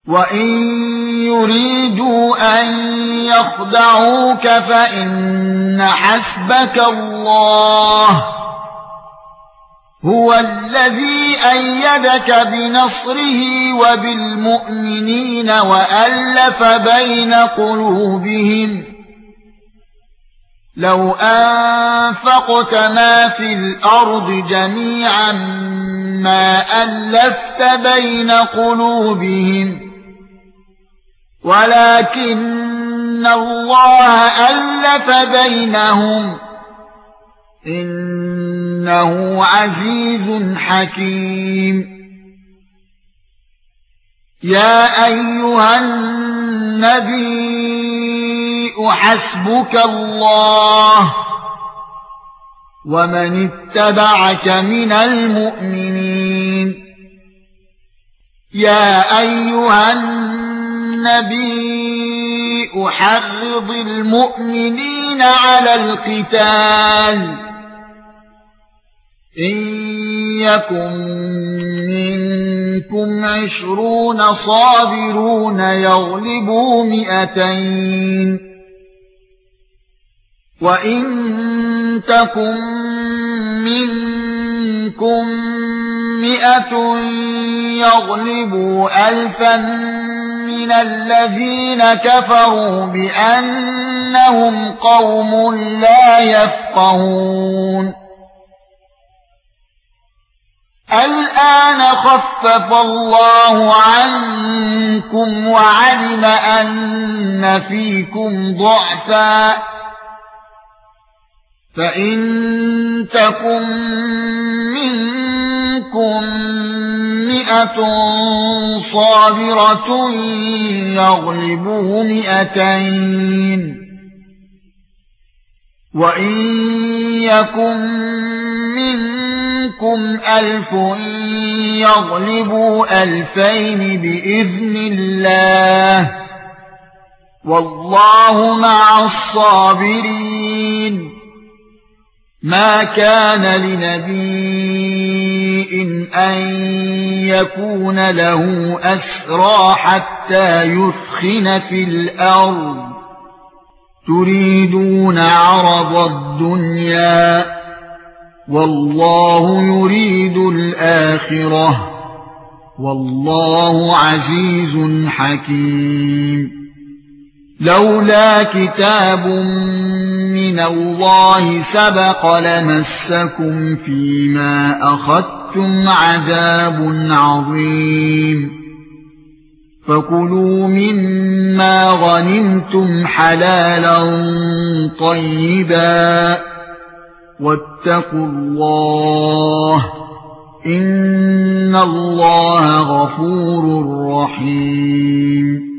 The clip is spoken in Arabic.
وَإِن يُرِيدُوا أَن يَخْدَعُوكَ فَإِنَّ حَسْبَكَ اللَّهُ هُوَ الَّذِي أَيَّدَكَ بِنَصْرِهِ وَبِالْمُؤْمِنِينَ وَأَلَّفَ بَيْنَ قُلُوبِهِمْ لَوْ أَنفَقْتَ مَا فِي الْأَرْضِ جَمِيعًا مَا أَلَّفْتَ بَيْنَ قُلُوبِهِمْ وَلَكِنَّ اللَّهَ أَلَّفَ بَيْنَهُمْ إِنَّهُ عَزِيزٌ حَكِيمٌ يَا أَيُّهَا النَّبِيُّ حَسْبُكَ اللَّهُ وَمَنِ اتَّبَعَكَ مِنَ الْمُؤْمِنِينَ يَا أَيُّهَا النَّبِيُّ حَرِّضِ الْمُؤْمِنِينَ عَلَى الْقِتَالِ إِن يَكُن مِّنكُمْ 20 صَابِرُونَ يَغْلِبُوا 200 وَإِن تَكُن مِّنكُم 100 يَغْلِبُوا 1000 مِّنَ الَّذِينَ كَفَرُوا بِأَنَّهُمْ قَوْمٌ لَّا يَفْقَهُونَ الآن خفف الله عنكم وعلم أن فيكم ضعفا فإن تكن منكم 100 صابرة يغلبوا 200 وإن يكن منكم 1000 يغلبوا 2000 بإذن الله والله مع الصابرين ما كان لنبي أن يكون له أسرى حتى يثخن في الأرض تريدون عرض الدنيا والله يريد الآخرة والله عزيز حكيم لولا كتاب من الله سبق لمسكم فيما أخذتم عذاب عظيم فكلوا مما غنمتم حلالا طيبا واتقوا الله إن الله غفور رحيم